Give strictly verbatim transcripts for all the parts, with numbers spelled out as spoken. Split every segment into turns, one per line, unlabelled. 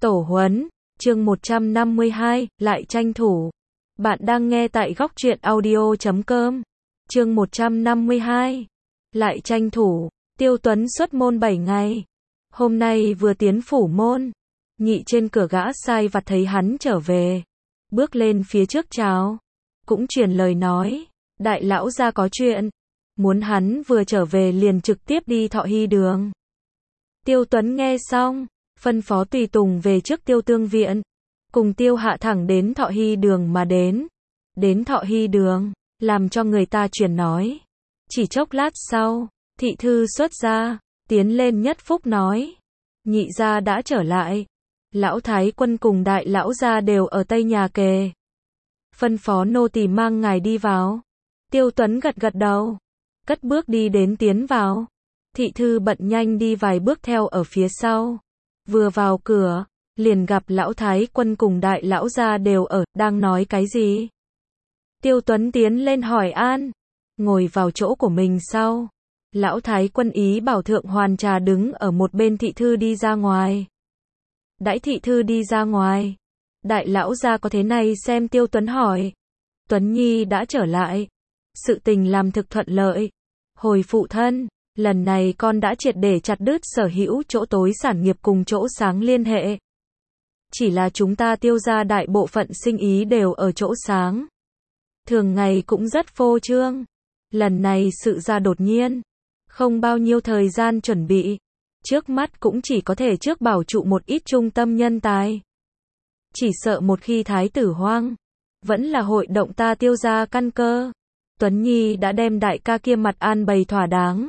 Tổ huấn, chương một trăm năm mươi hai, lại tranh thủ. Bạn đang nghe tại góc truyện audio chấm com. Chương một trăm năm mươi hai, lại tranh thủ. Tiêu Tuấn xuất môn bảy ngày. Hôm nay vừa tiến phủ môn. Nhị trên cửa gã sai vặt thấy hắn trở về. Bước lên phía trước chào. Cũng truyền lời nói. Đại lão gia có chuyện. Muốn hắn vừa trở về liền trực tiếp đi Thọ Hy đường. Tiêu Tuấn nghe xong. Phân phó tùy tùng về trước Tiêu Tương viện. Cùng Tiêu Hạ thẳng đến Thọ Hy đường mà đến. Đến Thọ Hy đường. Làm cho người ta truyền nói. Chỉ chốc lát sau. Thị thư xuất ra. Tiến lên nhất phúc nói. Nhị gia đã trở lại. Lão Thái quân cùng đại lão gia đều ở tây nhà kề. Phân phó nô tỳ mang ngài đi vào. Tiêu Tuấn gật gật đầu. Cất bước đi đến tiến vào. Thị thư bận nhanh đi vài bước theo ở phía sau. Vừa vào cửa, liền gặp lão Thái quân cùng đại lão gia đều ở, đang nói cái gì? Tiêu Tuấn tiến lên hỏi an. Ngồi vào chỗ của mình sau. Lão Thái quân ý bảo thượng hoàn trà đứng ở một bên, thị thư đi ra ngoài. Đãi thị thư đi ra ngoài. Đại lão gia có thế này xem Tiêu Tuấn hỏi. Tuấn Nhi đã trở lại. Sự tình làm thực thuận lợi. Hồi phụ thân, lần này con đã triệt để chặt đứt sở hữu chỗ tối sản nghiệp cùng chỗ sáng liên hệ. Chỉ là chúng ta Tiêu gia đại bộ phận sinh ý đều ở chỗ sáng. Thường ngày cũng rất phô trương. Lần này sự ra đột nhiên. Không bao nhiêu thời gian chuẩn bị. Trước mắt cũng chỉ có thể trước bảo trụ một ít trung tâm nhân tài. Chỉ sợ một khi thái tử hoang. Vẫn là hội động ta Tiêu gia căn cơ. Tuấn Nhi đã đem đại ca kia mặt an bày thỏa đáng.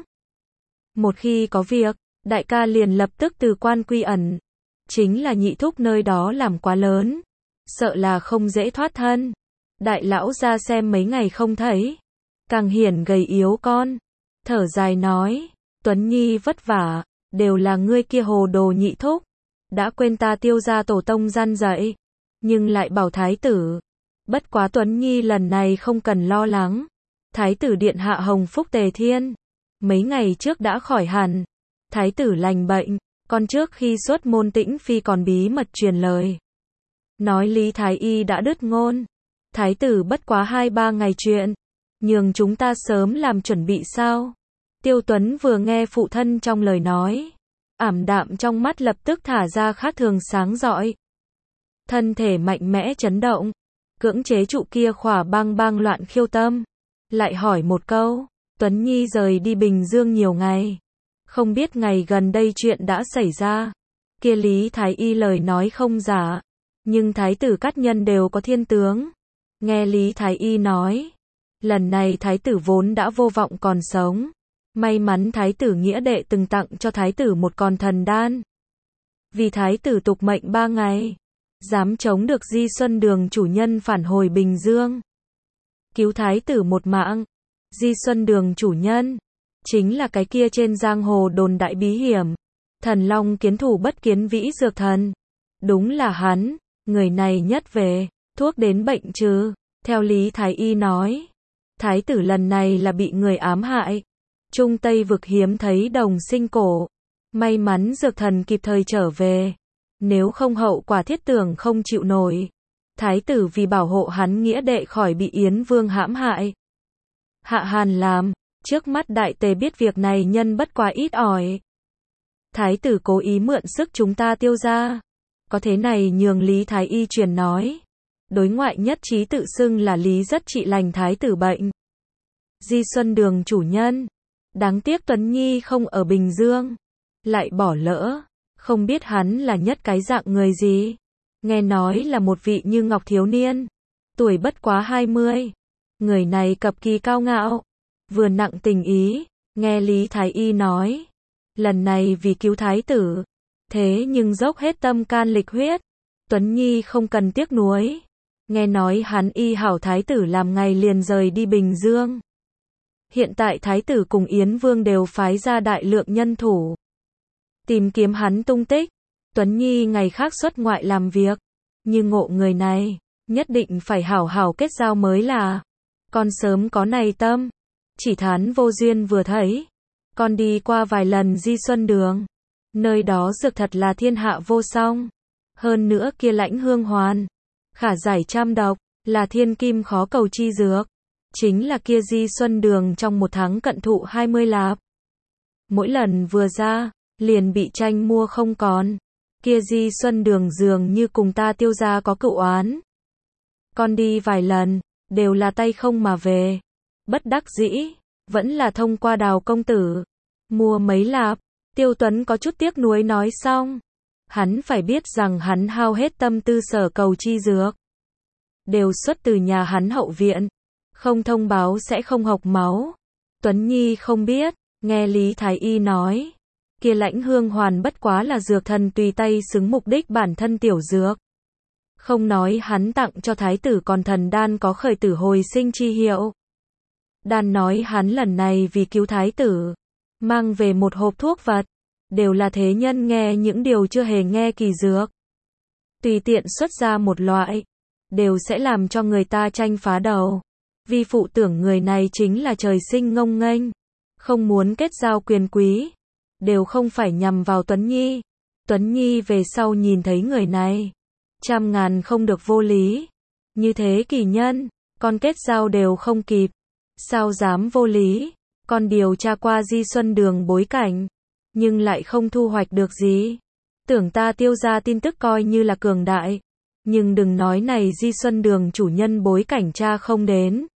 Một khi có việc, đại ca liền lập tức từ quan quy ẩn. Chính là nhị thúc nơi đó làm quá lớn. Sợ là không dễ thoát thân. Đại lão ra xem mấy ngày không thấy. Càng hiển gầy yếu con. Thở dài nói. Tuấn Nhi vất vả. Đều là ngươi kia hồ đồ nhị thúc. Đã quên ta Tiêu gia tổ tông gian dạy. Nhưng lại bảo thái tử. Bất quá Tuấn Nhi lần này không cần lo lắng. Thái tử điện hạ hồng phúc tề thiên. Mấy ngày trước đã khỏi hẳn. Thái tử lành bệnh. Con trước khi xuất môn Tĩnh Phi còn bí mật truyền lời. Nói Lý Thái Y đã đứt ngôn. Thái tử bất quá hai ba ngày chuyện. Nhường chúng ta sớm làm chuẩn bị sao? Tiêu Tuấn vừa nghe phụ thân trong lời nói. Ảm đạm trong mắt lập tức thả ra khác thường sáng rọi. Thân thể mạnh mẽ chấn động. Cưỡng chế trụ kia khỏa bang bang loạn khiêu tâm. Lại hỏi một câu. Tuấn Nhi rời đi Bình Dương nhiều ngày. Không biết ngày gần đây chuyện đã xảy ra. Kia Lý Thái Y lời nói không giả. Nhưng thái tử các nhân đều có thiên tướng. Nghe Lý Thái Y nói. Lần này thái tử vốn đã vô vọng còn sống. May mắn thái tử nghĩa đệ từng tặng cho thái tử một con thần đan. Vì thái tử tục mệnh ba ngày. Dám chống được Di Xuân Đường chủ nhân phản hồi Bình Dương. Cứu thái tử một mạng. Di Xuân Đường chủ nhân. Chính là cái kia trên giang hồ đồn đại bí hiểm. Thần long kiến thủ bất kiến vĩ dược thần. Đúng là hắn. Người này nhất về. Thuốc đến bệnh trừ. Theo Lý Thái Y nói. Thái tử lần này là bị người ám hại. Trung Tây vực hiếm thấy đồng sinh cổ. May mắn dược thần kịp thời trở về. Nếu không hậu quả thiết tưởng không chịu nổi. Thái tử vì bảo hộ hắn nghĩa đệ khỏi bị Yến Vương hãm hại. Hạ Hàn làm. Trước mắt đại tề biết việc này nhân bất quá ít ỏi. Thái tử cố ý mượn sức chúng ta Tiêu gia. Có thế này nhường Lý Thái Y truyền nói. Đối ngoại nhất trí tự xưng là Lý rất trị lành thái tử bệnh. Di Xuân Đường chủ nhân. Đáng tiếc Tuấn Nhi không ở Bình Dương. Lại bỏ lỡ. Không biết hắn là nhất cái dạng người gì. Nghe nói là một vị như ngọc thiếu niên. Tuổi bất quá hai mươi. Người này cập kỳ cao ngạo. Vừa nặng tình ý. Nghe Lý Thái Y nói. Lần này vì cứu thái tử. Thế nhưng dốc hết tâm can lịch huyết. Tuấn Nhi không cần tiếc nuối. Nghe nói hắn y hảo thái tử làm ngày liền rời đi Bình Dương. Hiện tại thái tử cùng Yến Vương đều phái ra đại lượng nhân thủ. Tìm kiếm hắn tung tích. Tuấn Nhi ngày khác xuất ngoại làm việc. Như ngộ người này. Nhất định phải hảo hảo kết giao mới là. Con sớm có này tâm. Chỉ thán vô duyên vừa thấy. Con đi qua vài lần Di Xuân Đường. Nơi đó dược thật là thiên hạ vô song. Hơn nữa kia Lãnh Hương Hoàn, khả giải trăm độc, là thiên kim khó cầu chi dược. Chính là kia Di Xuân Đường trong một tháng cận thụ hai mươi lạp. Mỗi lần vừa ra, liền bị tranh mua không còn. Kia Di Xuân Đường dường như cùng ta Tiêu gia có cựu oán. Con đi vài lần, đều là tay không mà về. Bất đắc dĩ, vẫn là thông qua Đào công tử. Mua mấy lạp, Tiêu Tuấn có chút tiếc nuối nói xong. Hắn phải biết rằng hắn hao hết tâm tư sở cầu chi dược. Đều xuất từ nhà hắn hậu viện. Không thông báo sẽ không học máu. Tuấn Nhi không biết, nghe Lý Thái Y nói. Kia Lãnh Hương Hoàn bất quá là dược thần tùy tay xứng mục đích bản thân tiểu dược. Không nói hắn tặng cho thái tử còn thần đan có khởi tử hồi sinh chi hiệu. Đan nói hắn lần này vì cứu thái tử, mang về một hộp thuốc vật. Đều là thế nhân nghe những điều chưa hề nghe kỳ dược. Tùy tiện xuất ra một loại, đều sẽ làm cho người ta tranh phá đầu. Vi phụ tưởng người này chính là trời sinh ngông nghênh, không muốn kết giao quyền quý, đều không phải nhằm vào Tuấn Nhi. Tuấn Nhi về sau nhìn thấy người này, trăm ngàn không được vô lý. Như thế kỳ nhân, con kết giao đều không kịp, sao dám vô lý. Con điều tra qua Di Xuân Đường bối cảnh, nhưng lại không thu hoạch được gì. Tưởng ta Tiêu gia tin tức coi như là cường đại, nhưng đừng nói này Di Xuân Đường chủ nhân bối cảnh tra không đến.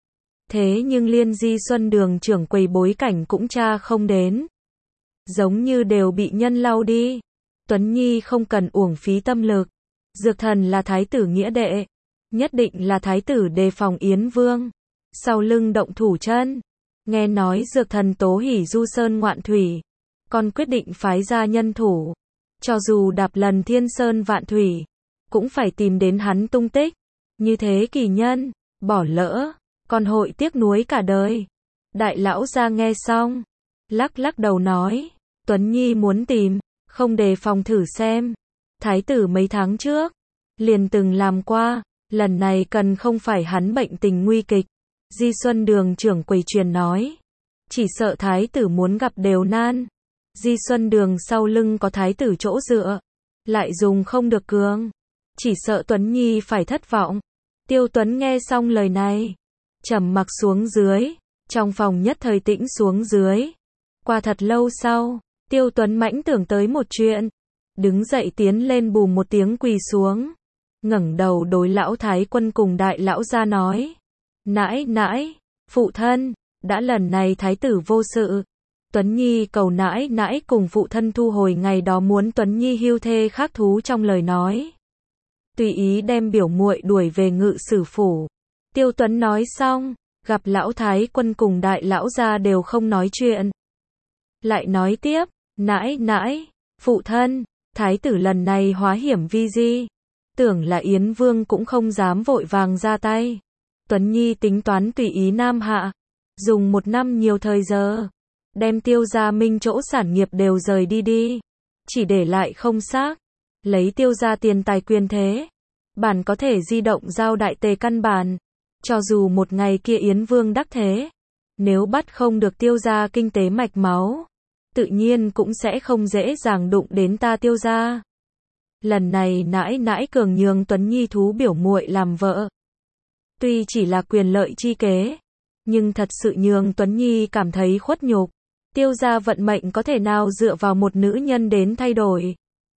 Thế nhưng liên Di Xuân Đường trưởng quầy bối cảnh cũng tra không đến. Giống như đều bị nhân lau đi. Tuấn Nhi không cần uổng phí tâm lực. Dược thần là thái tử nghĩa đệ, nhất định là thái tử đề phòng Yến Vương, sau lưng động thủ chân. Nghe nói dược thần tố hỉ du sơn ngoạn thủy, con quyết định phái ra nhân thủ, cho dù đạp lần thiên sơn vạn thủy, cũng phải tìm đến hắn tung tích. Như thế kỳ nhân, bỏ lỡ, con hội tiếc nuối cả đời. Đại lão gia nghe xong, lắc lắc đầu nói, Tuấn Nhi muốn tìm, không đề phòng thử xem. Thái tử mấy tháng trước, liền từng làm qua, lần này cần không phải hắn bệnh tình nguy kịch. Di Xuân Đường trưởng quầy truyền nói, chỉ sợ thái tử muốn gặp đều nan. Di Xuân Đường sau lưng có thái tử chỗ dựa, lại dùng không được cường, chỉ sợ Tuấn Nhi phải thất vọng. Tiêu Tuấn nghe xong lời này, trầm mặc xuống dưới, trong phòng nhất thời tĩnh xuống dưới. Qua thật lâu sau, Tiêu Tuấn mãnh tưởng tới một chuyện, đứng dậy tiến lên bù một tiếng quỳ xuống, ngẩng đầu đối lão thái quân cùng đại lão gia nói, nãi nãi, phụ thân, đã lần này thái tử vô sự, Tuấn Nhi cầu nãi nãi cùng phụ thân thu hồi ngày đó muốn Tuấn Nhi hưu thê khác thú trong lời nói, tùy ý đem biểu muội đuổi về ngự sử phủ. Tiêu Tuấn nói xong, gặp lão thái quân cùng đại lão gia đều không nói chuyện, lại nói tiếp, nãi nãi, phụ thân, thái tử lần này hóa hiểm vi di, tưởng là Yến Vương cũng không dám vội vàng ra tay. Tuấn Nhi tính toán tùy ý Nam Hạ, dùng một năm nhiều thời giờ, đem Tiêu gia minh chỗ sản nghiệp đều rời đi đi, chỉ để lại không xác, lấy Tiêu gia tiền tài quyền thế, bản có thể di động giao đại tề căn bản, cho dù một ngày kia Yến Vương đắc thế, nếu bắt không được Tiêu gia kinh tế mạch máu, tự nhiên cũng sẽ không dễ dàng đụng đến ta Tiêu gia. Lần này nãi nãi cường nhường Tuấn Nhi thú biểu muội làm vợ. Tuy chỉ là quyền lợi chi kế, nhưng thật sự nhường Tuấn Nhi cảm thấy khuất nhục. Tiêu gia vận mệnh có thể nào dựa vào một nữ nhân đến thay đổi.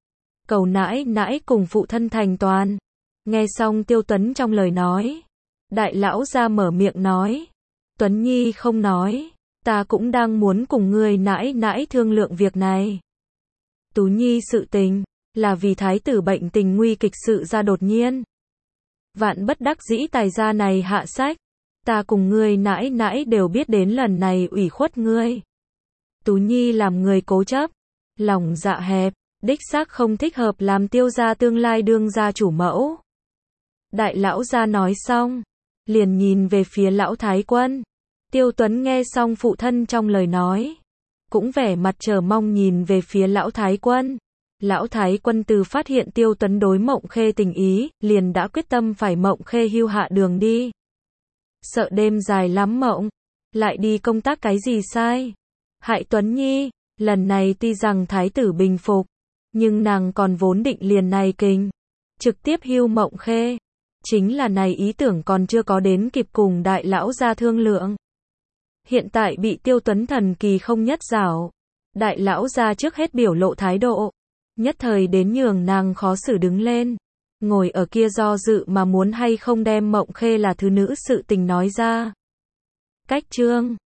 Cầu nãi nãi cùng phụ thân thành toàn. Nghe xong Tiêu Tuấn trong lời nói, đại lão gia mở miệng nói, Tuấn Nhi không nói, ta cũng đang muốn cùng người nãi nãi thương lượng việc này. Tú Nhi sự tình, là vì thái tử bệnh tình nguy kịch sự ra đột nhiên. Vạn bất đắc dĩ tài gia này hạ sách, ta cùng ngươi nãi nãi đều biết đến lần này ủy khuất ngươi. Tú Nhi làm người cố chấp, lòng dạ hẹp, đích xác không thích hợp làm Tiêu gia tương lai đương gia chủ mẫu. Đại lão gia nói xong, liền nhìn về phía lão thái quân. Tiêu Tuấn nghe xong phụ thân trong lời nói, cũng vẻ mặt chờ mong nhìn về phía lão thái quân. Lão thái quân từ phát hiện Tiêu Tuấn đối Mộng Khê tình ý, liền đã quyết tâm phải Mộng Khê hưu hạ đường đi. Sợ đêm dài lắm mộng, lại đi công tác cái gì sai, hại Tuấn Nhi. Lần này tuy rằng thái tử bình phục, Nhưng nàng còn vốn định liền này kình, trực tiếp hưu Mộng Khê. Chính là này ý tưởng còn chưa có đến kịp cùng đại lão gia thương lượng. Hiện tại bị Tiêu Tuấn thần kỳ không nhất giảo. Đại lão gia trước hết biểu lộ thái độ. Nhất thời đến nhường nàng khó xử đứng lên. Ngồi ở kia do dự mà muốn hay không đem Mộng Khê là thứ nữ sự tình nói ra. Cách chương